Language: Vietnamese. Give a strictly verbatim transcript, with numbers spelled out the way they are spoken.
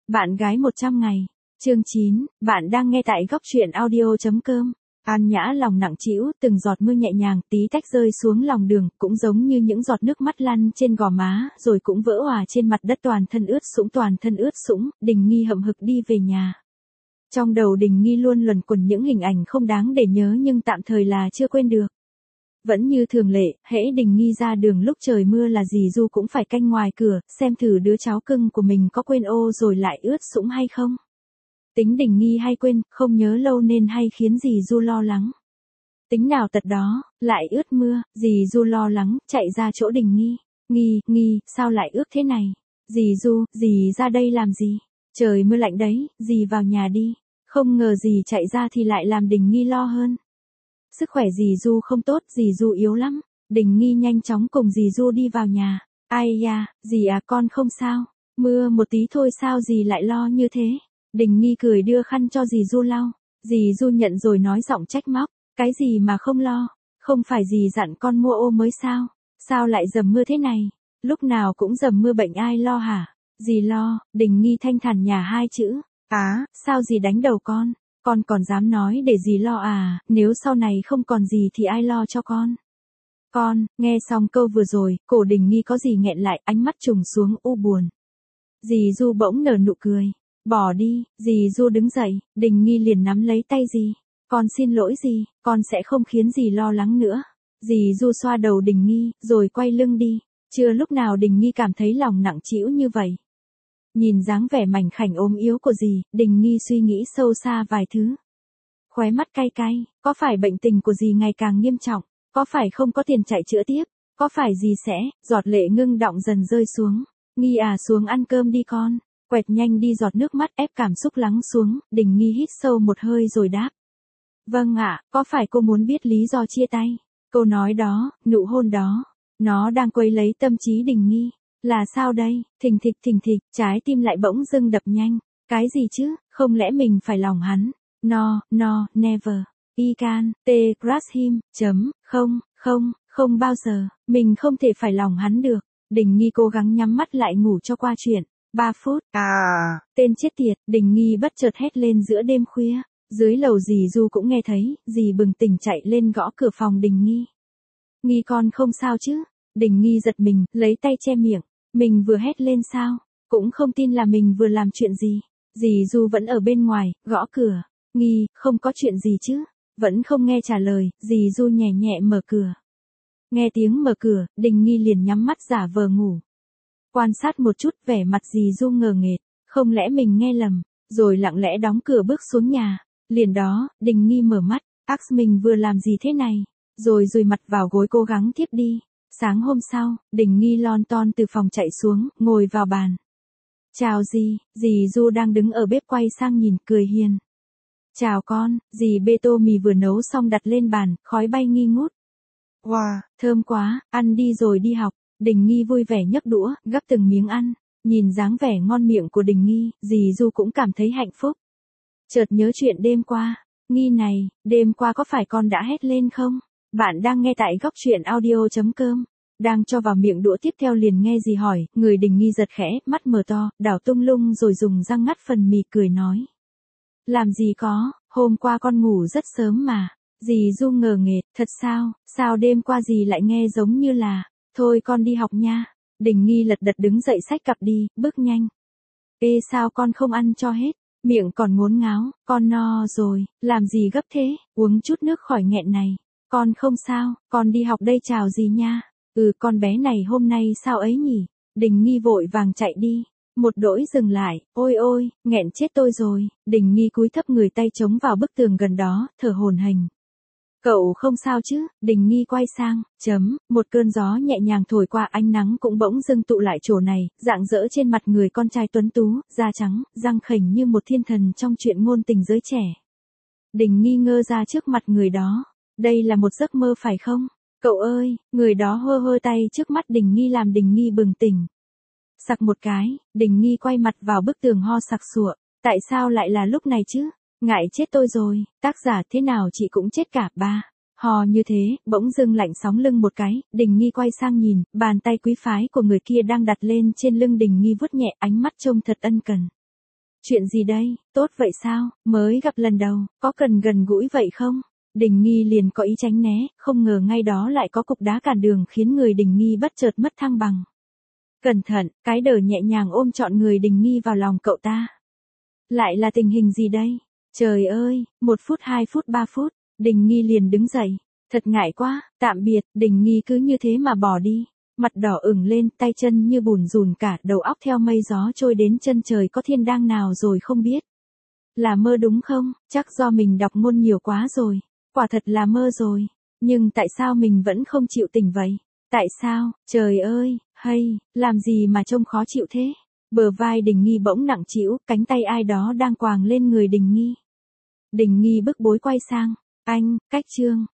Bạn gái một trăm ngày. Chương chín, bạn đang nghe tại góc truyện audio chấm com. An Nhã lòng nặng trĩu, từng giọt mưa nhẹ nhàng tí tách rơi xuống lòng đường, cũng giống như những giọt nước mắt lăn trên gò má, rồi cũng vỡ òa trên mặt đất, toàn thân ướt sũng toàn thân ướt sũng. Đình Nghi hậm hực đi về nhà. Trong đầu Đình Nghi luôn luẩn quẩn những hình ảnh không đáng để nhớ nhưng tạm thời là chưa quên được. Vẫn như thường lệ, hễ Đình Nghi ra đường lúc trời mưa là dì Du cũng phải canh ngoài cửa, xem thử đứa cháu cưng của mình có quên ô rồi lại ướt sũng hay không. Tính Đình Nghi hay quên, không nhớ lâu nên hay khiến dì Du lo lắng. Tính nào tật đó, lại ướt mưa, dì Du lo lắng, chạy ra chỗ Đình Nghi. Nghi, Nghi, sao lại ướt thế này? Dì Du, dì ra đây làm gì? Trời mưa lạnh đấy, dì vào nhà đi. Không ngờ dì chạy ra thì lại làm Đình Nghi lo hơn. Sức khỏe dì Du không tốt, dì Du yếu lắm. Đình Nghi nhanh chóng cùng dì Du đi vào nhà. Ai da, dì à, con không sao. Mưa một tí thôi sao dì lại lo như thế? Đình Nghi cười đưa khăn cho dì Du lau. Dì Du nhận rồi nói giọng trách móc. Cái gì mà không lo? Không phải dì dặn con mua ô mới sao? Sao lại dầm mưa thế này? Lúc nào cũng dầm mưa bệnh ai lo hả? Dì lo. Đình Nghi thanh thản nhả hai chữ. Á, sao dì đánh đầu con? Con còn dám nói để dì lo à? Nếu sau này không còn gì thì ai lo cho con? Con, nghe xong câu vừa rồi, cổ Đình Nghi có gì nghẹn lại, ánh mắt trùng xuống u buồn. Dì Du bỗng nở nụ cười. Bỏ đi. Dì Du đứng dậy, Đình Nghi liền nắm lấy tay dì. Con xin lỗi dì, con sẽ không khiến dì lo lắng nữa. Dì Du xoa đầu Đình Nghi, rồi quay lưng đi. Chưa lúc nào Đình Nghi cảm thấy lòng nặng trĩu như vậy. Nhìn dáng vẻ mảnh khảnh ốm yếu của dì, Đình Nghi suy nghĩ sâu xa vài thứ. Khóe mắt cay cay, có phải bệnh tình của dì ngày càng nghiêm trọng? Có phải không có tiền chạy chữa tiếp? Có phải dì sẽ, giọt lệ ngưng đọng dần rơi xuống. Nghi à, xuống ăn cơm đi con. Quẹt nhanh đi giọt nước mắt ép cảm xúc lắng xuống, Đình Nghi hít sâu một hơi rồi đáp. Vâng ạ, có phải cô muốn biết lý do chia tay? Câu nói đó, nụ hôn đó, nó đang quấy lấy tâm trí Đình Nghi. Là sao đây? Thình thịch thình thịch, trái tim lại bỗng dưng đập nhanh. Cái gì chứ, không lẽ mình phải lòng hắn? No, no, never. I can, t, crush him, chấm, không, không, không bao giờ, mình không thể phải lòng hắn được. Đình Nghi cố gắng nhắm mắt lại ngủ cho qua chuyện. Ba phút, à, tên chết tiệt, Đình Nghi bất chợt hét lên giữa đêm khuya. Dưới lầu dì Du cũng nghe thấy, dì bừng tỉnh chạy lên gõ cửa phòng Đình Nghi. Nghi con không sao chứ? Đình Nghi giật mình, lấy tay che miệng. Mình vừa hét lên sao? Cũng không tin là mình vừa làm chuyện gì. Dì Du vẫn ở bên ngoài, gõ cửa. Nghi, không có chuyện gì chứ? Vẫn không nghe trả lời, dì Du nhẹ nhẹ mở cửa. Nghe tiếng mở cửa, Đình Nghi liền nhắm mắt giả vờ ngủ. Quan sát một chút vẻ mặt dì Du ngờ nghệch, không lẽ mình nghe lầm, rồi lặng lẽ đóng cửa bước xuống nhà. Liền đó, Đình Nghi mở mắt, ác mình vừa làm gì thế này, rồi dùi mặt vào gối cố gắng tiếp đi. Sáng hôm sau, Đình Nghi lon ton từ phòng chạy xuống, ngồi vào bàn. Chào dì, dì Du đang đứng ở bếp quay sang nhìn, cười hiền. Chào con, dì bê tô mì vừa nấu xong đặt lên bàn, khói bay nghi ngút. Wow, thơm quá, ăn đi rồi đi học. Đình Nghi vui vẻ nhấc đũa, gắp từng miếng ăn. Nhìn dáng vẻ ngon miệng của Đình Nghi, dì Du cũng cảm thấy hạnh phúc. Chợt nhớ chuyện đêm qua. Nghi này, đêm qua có phải con đã hét lên không? Bạn đang nghe tại góc truyện audio chấm com. Đang cho vào miệng đũa tiếp theo liền nghe dì hỏi, người Đình Nghi giật khẽ, mắt mở to, đảo tung lung rồi dùng răng ngắt phần mì cười nói. Làm gì có, hôm qua con ngủ rất sớm mà. Dì Du ngờ nghệch, thật sao, sao đêm qua dì lại nghe giống như là, thôi con đi học nha. Đình Nghi lật đật đứng dậy xách cặp đi, bước nhanh. Ê sao con không ăn cho hết, miệng còn ngốn ngáo, con no rồi, làm gì gấp thế, uống chút nước khỏi nghẹn này. Con không sao, con đi học đây chào dì nha. Ừ con bé này hôm nay sao ấy nhỉ? Đình Nghi vội vàng chạy đi. Một đỗi dừng lại, ôi ôi, nghẹn chết tôi rồi. Đình Nghi cúi thấp người tay chống vào bức tường gần đó, thở hổn hển. Cậu không sao chứ? Đình Nghi quay sang, chấm, một cơn gió nhẹ nhàng thổi qua, ánh nắng cũng bỗng dưng tụ lại chỗ này, rạng rỡ trên mặt người con trai tuấn tú, da trắng, răng khểnh như một thiên thần trong chuyện ngôn tình giới trẻ. Đình Nghi ngơ ra trước mặt người đó. Đây là một giấc mơ phải không? Cậu ơi, người đó hơ hơ tay trước mắt Đình Nghi làm Đình Nghi bừng tỉnh. Sặc một cái, Đình Nghi quay mặt vào bức tường ho sặc sụa. Tại sao lại là lúc này chứ? Ngại chết tôi rồi, tác giả thế nào chị cũng chết cả ba. Hò như thế, bỗng dưng lạnh sóng lưng một cái, Đình Nghi quay sang nhìn, bàn tay quý phái của người kia đang đặt lên trên lưng Đình Nghi vuốt nhẹ, ánh mắt trông thật ân cần. Chuyện gì đây, tốt vậy sao, mới gặp lần đầu, có cần gần gũi vậy không? Đình Nghi liền có ý tránh né, không ngờ ngay đó lại có cục đá cản đường khiến người Đình Nghi bất chợt mất thăng bằng. Cẩn thận, cái đờ nhẹ nhàng ôm trọn người Đình Nghi vào lòng cậu ta. Lại là tình hình gì đây? Trời ơi, một phút hai phút ba phút, Đình Nghi liền đứng dậy. Thật ngại quá, tạm biệt, Đình Nghi cứ như thế mà bỏ đi. Mặt đỏ ửng lên, tay chân như bùn rùn cả, đầu óc theo mây gió trôi đến chân trời có thiên đàng nào rồi không biết. Là mơ đúng không? Chắc do mình đọc ngôn nhiều quá rồi. Quả thật là mơ rồi. Nhưng tại sao mình vẫn không chịu tỉnh vậy? Tại sao? Trời ơi, hay, làm gì mà trông khó chịu thế? Bờ vai Đình Nghi bỗng nặng trĩu, cánh tay ai đó đang quàng lên người Đình Nghi. Đình Nghi bức bối quay sang. Anh, Cách Trương.